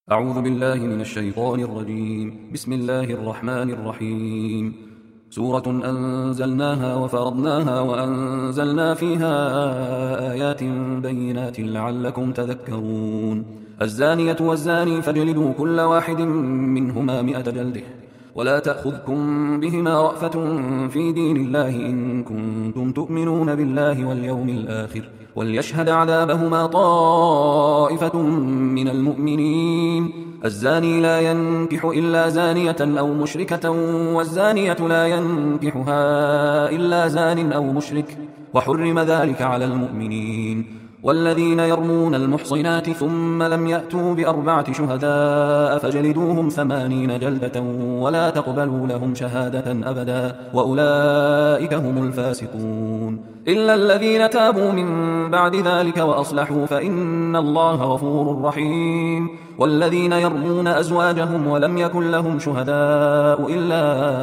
أعوذ بالله من الشيطان الرجيم. بسم الله الرحمن الرحيم. سورة أنزلناها وفرضناها وأنزلنا فيها آيات بينات لعلكم تذكرون. الزانية والزاني فاجلدوا كل واحد منهما 100 جلدة، ولا تأخذكم بهما رأفة في دين الله إن كنتم تؤمنون بالله واليوم الآخر، وليشهد عذابهما طائفة من المؤمنين. الزاني لا ينكح إلا زانية أو مشركة، والزانية لا ينكحها إلا زان أو مشرك، وحرم ذلك على المؤمنين. والذين يرمون المحصنات ثم لم يأتوا ب4 شهداء فاجلدوهم 80 جلدة ولا تقبلوا لهم شهادة أبدا، وأولئك هم الفاسقون. إلا الذين تابوا من بعد ذلك وأصلحوا فإن الله غفور رحيم. والذين يرمون أزواجهم ولم يكن لهم شهداء إلا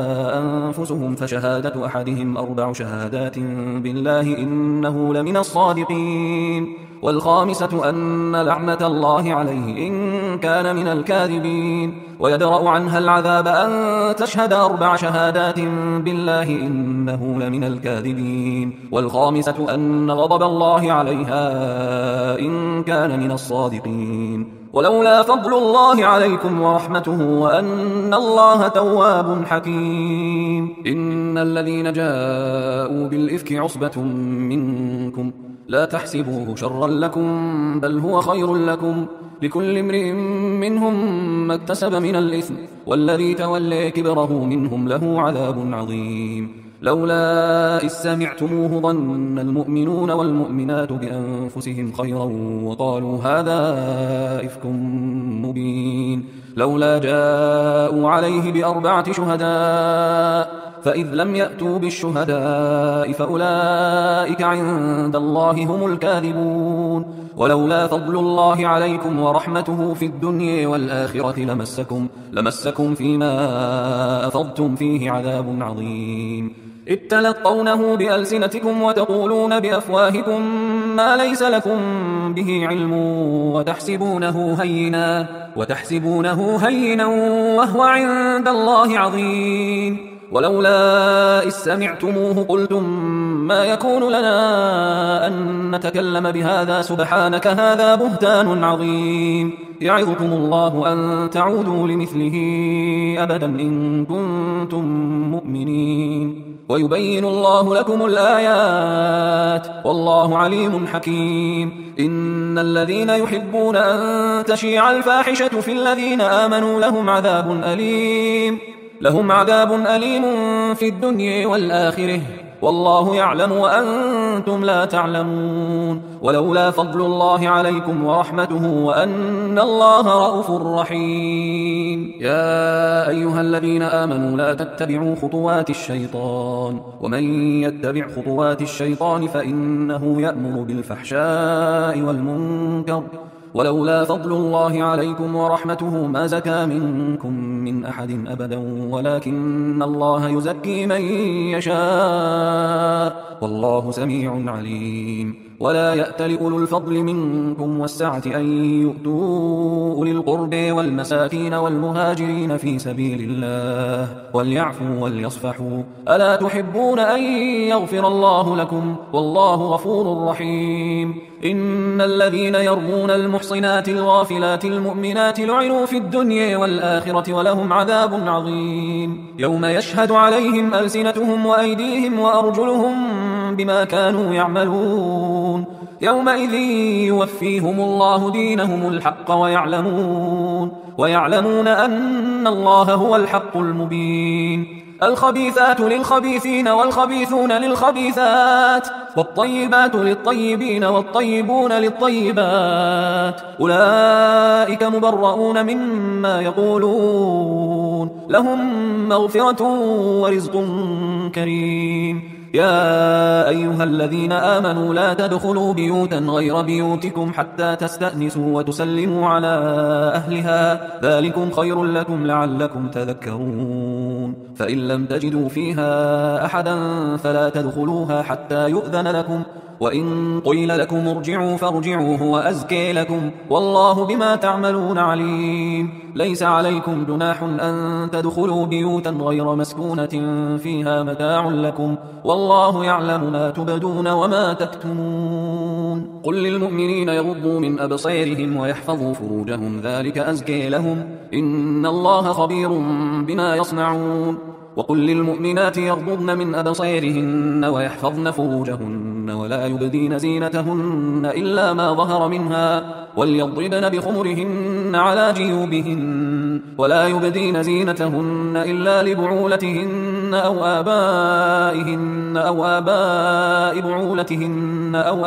أنفسهم فشهادة أحدهم 4 شهادات بالله إنه لمن الصادقين. والخامسة أن لعنة الله عليه إن كان من الكاذبين. ويدرأ عنها العذاب أن تشهد 4 شهادات بالله إنه لمن الكاذبين. والخامسة أن غضب الله عليها إن كان من الصادقين. ولولا فضل الله عليكم ورحمته وأن الله تواب حكيم. إن الذين جاءوا بالإفك عصبة منكم لا تحسبوه شرا لكم بل هو خير لكم، لكل امرئ منهم ما اكتسب من الإثم، والذي تولى كبره منهم له عذاب عظيم. لولا إذ سمعتموه ظن المؤمنون والمؤمنات بأنفسهم خيرا وقالوا هذا إفك مبين. لولا جاءوا عليه ب4 شهداء فإذ لم يأتوا بالشهداء فأولئك عند الله هم الكاذبون. ولولا فضل الله عليكم ورحمته في الدنيا والآخرة لمسكم فيما أفضتم فيه عذاب عظيم. إذ تلقونه بألسنتكم وتقولون بأفواهكم ما ليس لكم به علم وتحسبونه هينا وهو عند الله عظيم. ولولا إذ سمعتموه قلتم ما يكون لنا أن نتكلم بهذا سبحانك هذا بهتان عظيم. يعظكم الله أن تعودوا لمثله أبدا إن كنتم مؤمنين. ويبين الله لكم الآيات والله عليم حكيم. إن الذين يحبون أن تشيع الفاحشة في الذين آمنوا لهم عذاب أليم في الدنيا والآخرة، والله يعلم وأنتم لا تعلمون. ولولا فضل الله عليكم ورحمته وأن الله رؤوف رحيم. يا أيها الذين آمنوا لا تتبعوا خطوات الشيطان، ومن يتبع خطوات الشيطان فإنه يأمر بالفحشاء والمنكر. ولولا فضل الله عليكم ورحمته ما زكى منكم من أحد أبدا ولكن الله يزكي من يشاء والله سميع عليم. ولا يأتل أولو الفضل منكم والسعة أن يؤتوا أولي القرب والمساكين والمهاجرين في سبيل الله وليعفوا وليصفحوا. ألا تحبون أن يغفر الله لكم والله غفور رحيم. إن الذين يرمون المحصنات الغافلات المؤمنات لعنوا في الدنيا والآخرة ولهم عذاب عظيم. يوم يشهد عليهم ألسنتهم وأيديهم وأرجلهم بما كانوا يعملون. يومئذ يوفيهم الله دينهم الحق ويعلمون أن الله هو الحق المبين. الخبيثات للخبيثين والخبيثون للخبيثات والطيبات للطيبين والطيبون للطيبات أولئك مبرؤون مما يقولون لهم مغفرة ورزق كريم. يا أيها الذين آمنوا لا تدخلوا بيوتا غير بيوتكم حتى تستأنسوا وتسلموا على أهلها ذلكم خير لكم لعلكم تذكرون. فإن لم تجدوا فيها أحدا فلا تدخلوها حتى يؤذن لكم، وإن قيل لكم ارجعوا فارجعوا هو أزكي لكم، والله بما تعملون عليم. ليس عليكم جناح أن تدخلوا بيوتا غير مسكونة فيها متاع لكم، والله يعلم ما تبدون وما تكتمون. قل للمؤمنين يغضوا من أبصارهم ويحفظوا فروجهم ذلك أزكي لهم، إن الله خبير بما يصنعون. وقل للمؤمنات يغضضن من أبصارهن ويحفظن فروجهن ولا يبدين زينتهن إلا ما ظهر منها، وليضربن بخمرهن على جيوبهن، ولا يبدين زينتهن إلا لبعولتهن أو آبائهن أو آباء بعولتهن أو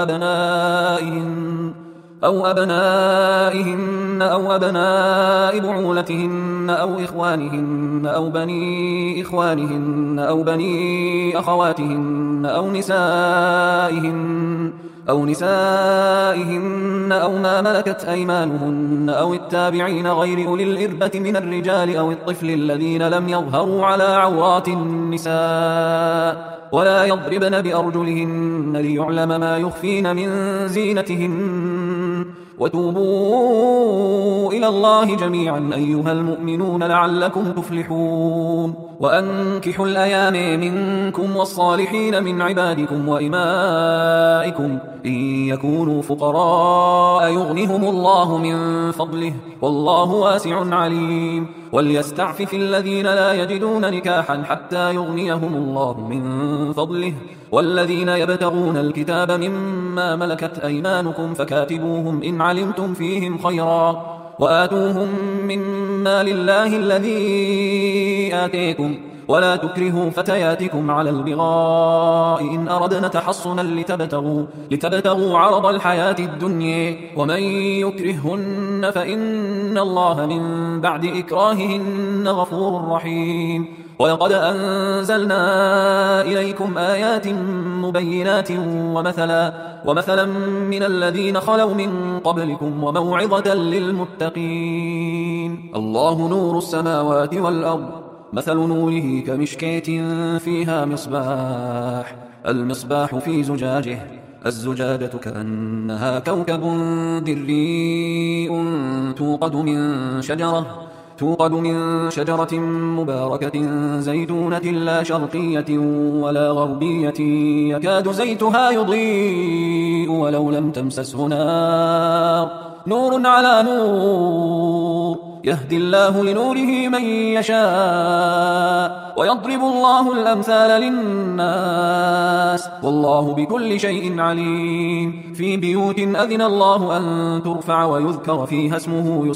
أبنائهن أو أبناء بعولتهن أو إخوانهن أو بني إخوانهن أو بني أخواتهن أو نسائهن أو ما ملكت أيمانهن أو التابعين غير أولي الإربة من الرجال أو الطفل الذين لم يظهروا على عورات النساء، ولا يضربن بأرجلهن ليعلم ما يخفين من زينتهن، وتوبوا إلى الله جميعا أيها المؤمنون لعلكم تفلحون. وأنكحوا الأيام منكم والصالحين من عبادكم وإمائكم إن يكونوا فقراء يغنهم الله من فضله، والله واسع عليم. وليستعفف الذين لا يجدون نكاحا حتى يغنيهم الله من فضله، والذين يبتغون الكتاب مما ملكت أيمانكم فكاتبوهم إن علمتم فيهم خيرا، وآتوهم مما لله الذي آتيكم، ولا تكرهوا فتياتكم على البغاء إن أردنا تحصنا لتبتغوا عرض الحياة الدنيا، ومن يكرههن فإن الله من بعد إكراههن غفور رحيم. ولقد أنزلنا إليكم آيات مبينات ومثلا من الذين خلوا من قبلكم وموعظة للمتقين. الله نور السماوات والأرض، مثل نوره كمشكاة فيها مصباح، المصباح في زجاجه، الزجاجة كأنها كوكب دري توقد من شجرة مباركة زيتونة لا شرقية ولا غربية يكاد زيتها يضيء ولو لم تمسسه نار، نور على نور، يهدي الله لنوره من يشاء، ويضرب الله الأمثال للناس، والله بكل شيء عليم. في بيوت أذن الله أن ترفع ويذكر فيها اسمه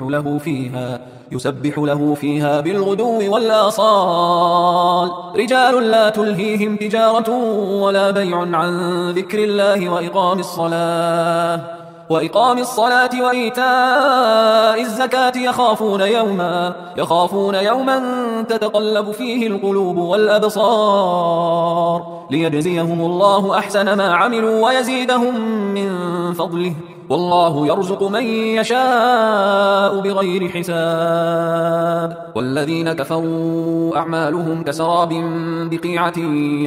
يسبح له فيها بالغدو والآصال، رجال لا تلهيهم تجارة ولا بيع عن ذكر الله وإقام الصلاة وإيتاء الزكاة يخافون يوما تتقلب فيه القلوب والأبصار، ليجزيهم الله أحسن ما عملوا ويزيدهم من فضله، والله يرزق من يشاء بغير حساب. والذين كفروا أعمالهم كسراب بقيعة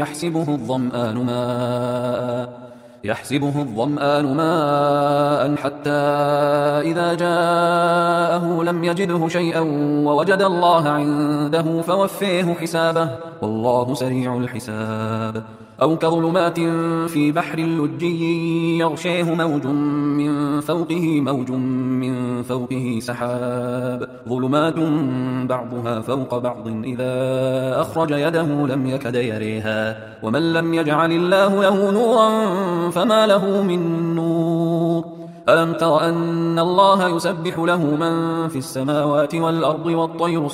يحسبه الظمآن ماء حتى إذا جاءه لم يجده شيئا ووجد الله عنده فوفيه حسابه، والله سريع الحساب. أو كظلمات في بحر لجي يغشيه موج من فوقه سحاب، ظلمات بعضها فوق بعض إذا أخرج يده لم يكد يريها، ومن لم يجعل الله له نورا فما له من نور. ألم تر أن الله يسبح له من في السماوات والأرض والطير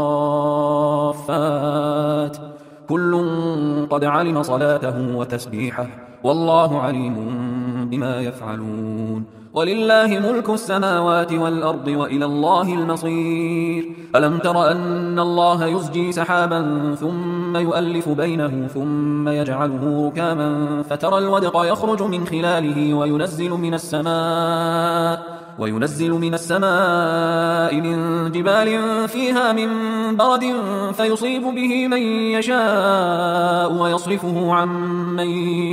صافات، كل قد علم صلاته وتسبيحه، والله عليم بما يفعلون. ولله ملك السماوات والأرض وإلى الله المصير. ألم تر أن الله يزجي سحابا ثم يؤلف بينه ثم يجعله ركاما فترى الودق يخرج من خلاله وينزل من السماء من جبال فيها من برد فيصيب به من يشاء ويصرفه عن من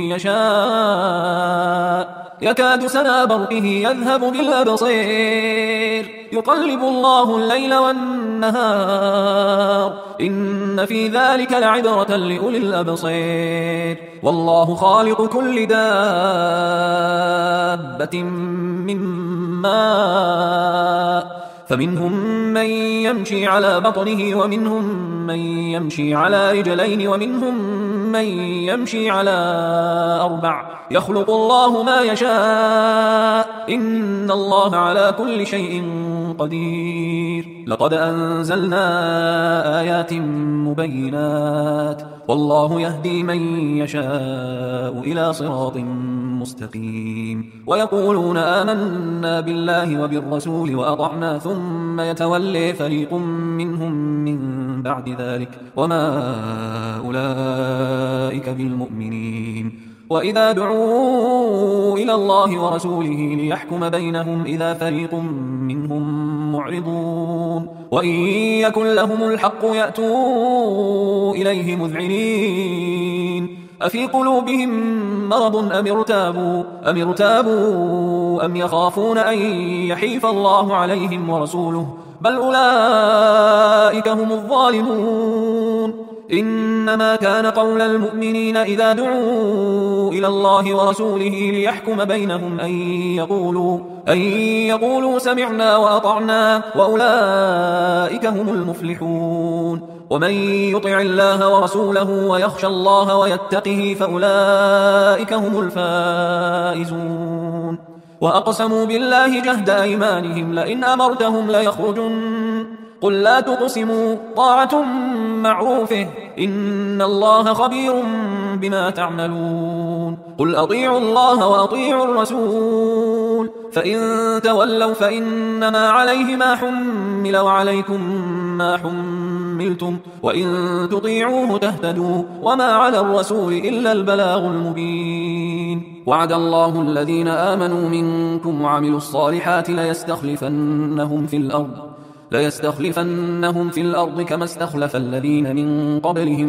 يشاء يكاد سنا برقه يذهب بالأبصير يقلب الله الليل والنهار إن في ذلك لعبرة لأولي الأبصير والله خالق كل دابة من ماء فمنهم من يمشي على بطنه ومنهم من يمشي على رجلين ومنهم من يمشي على 4 يخلق الله ما يشاء إن الله على كل شيء قدير لقد أنزلنا آيات مبينات والله يهدي من يشاء إلى صراط مستقيم ويقولون آمنا بالله وبالرسول وأطعنا ثم يتولي فريق منهم من بعد ذلك وما أولئك بالمؤمنين وإذا دعوا إلى الله ورسوله ليحكم بينهم إذا فريق منهم معرضون وإن يكن لهم الحق يأتوا إليه مذعنين أفي قلوبهم مرض أم ارتابوا أم يخافون أن يحيف الله عليهم ورسوله بل أولئك هم الظالمون إنما كان قول المؤمنين إذا دعوا إلى الله ورسوله ليحكم بينهم أن يقولوا سمعنا وأطعنا وأولئك هم المفلحون ومن يطع الله ورسوله ويخشى الله ويتقه فأولئك هم الفائزون وأقسموا بالله جهد أيمانهم لئن أمرتهم ليخرجن قل لا تقسموا طاعة معروفه إن الله خبير بما تعملون قل أطيعوا الله وأطيعوا الرسول فإن تولوا فإنما عليه ما حمل وعليكم ما حملتم وإن تطيعوه تهتدوا وما على الرسول إلا البلاغ المبين وعد الله الذين آمنوا منكم وعملوا الصالحات ليستخلفنهم في الأرض كما استخلف الذين من قبلهم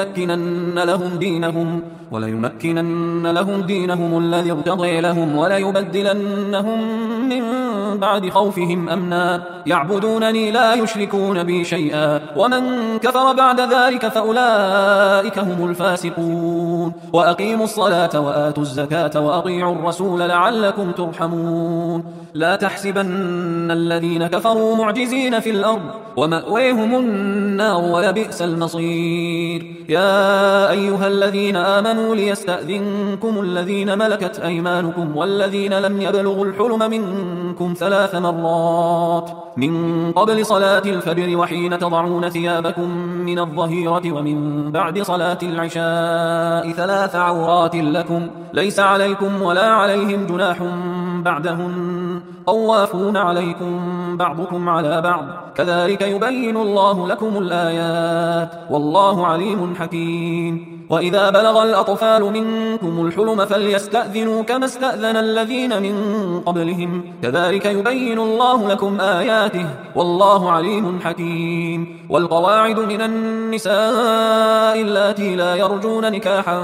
وليمكنن لهم دينهم الذي ارتضي لهم وليبدلنهم من بعد خوفهم أمنا يعبدونني لا يشركون بي شيئا ومن كفر بعد ذلك فأولئك هم الفاسقون وأقيموا الصلاة وآتوا الزكاة وأطيعوا الرسول لعلكم ترحمون لا تحسبن الذين كفروا معجزين في الأرض ومأويهم النار ولبئس المصير يا أيها الذين آمنوا ليستأذنكم الذين ملكت أيمانكم والذين لم يبلغوا الحلم منكم 3 مرات من قبل صلاة الفجر وحين تضعون ثيابكم من الظهيرة ومن بعد صلاة العشاء 3 عورات لكم ليس عليكم ولا عليهم جناح بعدهن طوافون عليكم بعضكم على بعض كذلك يبين الله لكم الآيات والله عليم حكيم وإذا بلغ الأطفال منكم الحلم فليستأذنوا كما استأذن الذين من قبلهم كذلك يبين الله لكم آياته والله عليم حكيم والقواعد من النساء اللاتي لا يرجون نكاحا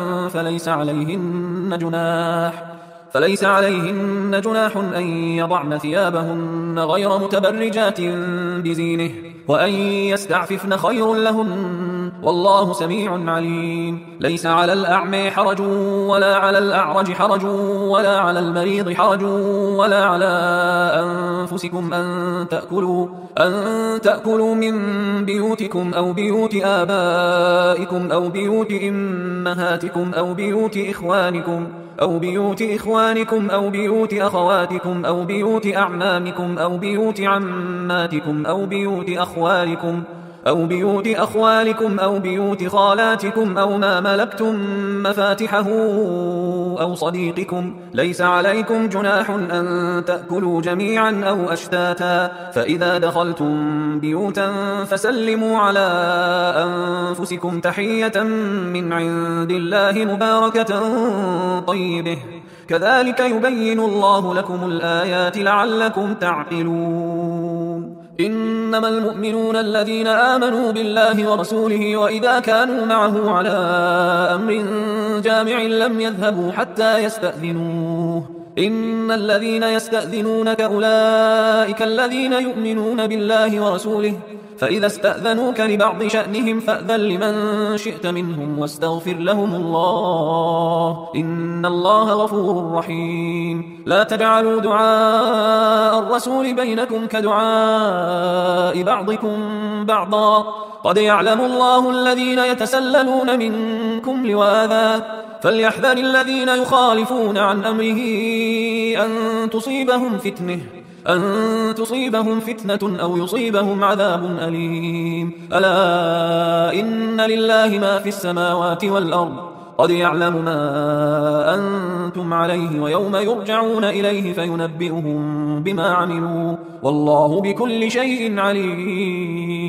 فليس عليهن جناح أن يضعن ثيابهن غير متبرجات بزينه وأن يستعففن خير لهن والله سميع عليم ليس على الأعمى حرج ولا على الأعرج حرج ولا على المريض حرج ولا على أنفسكم أن تأكلوا من بيوتكم أو بيوت آبائكم أو بيوت أمهاتكم أو بيوت إخوانكم أو بيوت أخواتكم أو بيوت أعمامكم أو بيوت عماتكم أو بيوت أخوالكم أو بيوت خالاتكم أو ما ملكتم مفاتحه أو صديقكم ليس عليكم جناح أن تأكلوا جميعا أو أشتاتا فإذا دخلتم بيوتا فسلموا على أنفسكم تحية من عند الله مباركة طيبة كذلك يبين الله لكم الآيات لعلكم تعقلون إنما المؤمنون الذين آمنوا بالله ورسوله وإذا كانوا معه على أمر جامع لم يذهبوا حتى يستأذنوه إن الذين يستأذنونك أولئك الذين يؤمنون بالله ورسوله فإذا استأذنوك لبعض شأنهم فأذن لمن شئت منهم واستغفر لهم الله إن الله غفور رحيم لا تجعلوا دعاء الرسول بينكم كدعاء بعضكم بعضا قد يعلم الله الذين يتسللون منكم لواذا فليحذر الذين يخالفون عن أمره أن تصيبهم فتنة أو يصيبهم عذاب أليم ألا إن لله ما في السماوات والأرض قد يعلم ما أنتم عليه ويوم يرجعون إليه فينبئهم بما عملوا والله بكل شيء عليم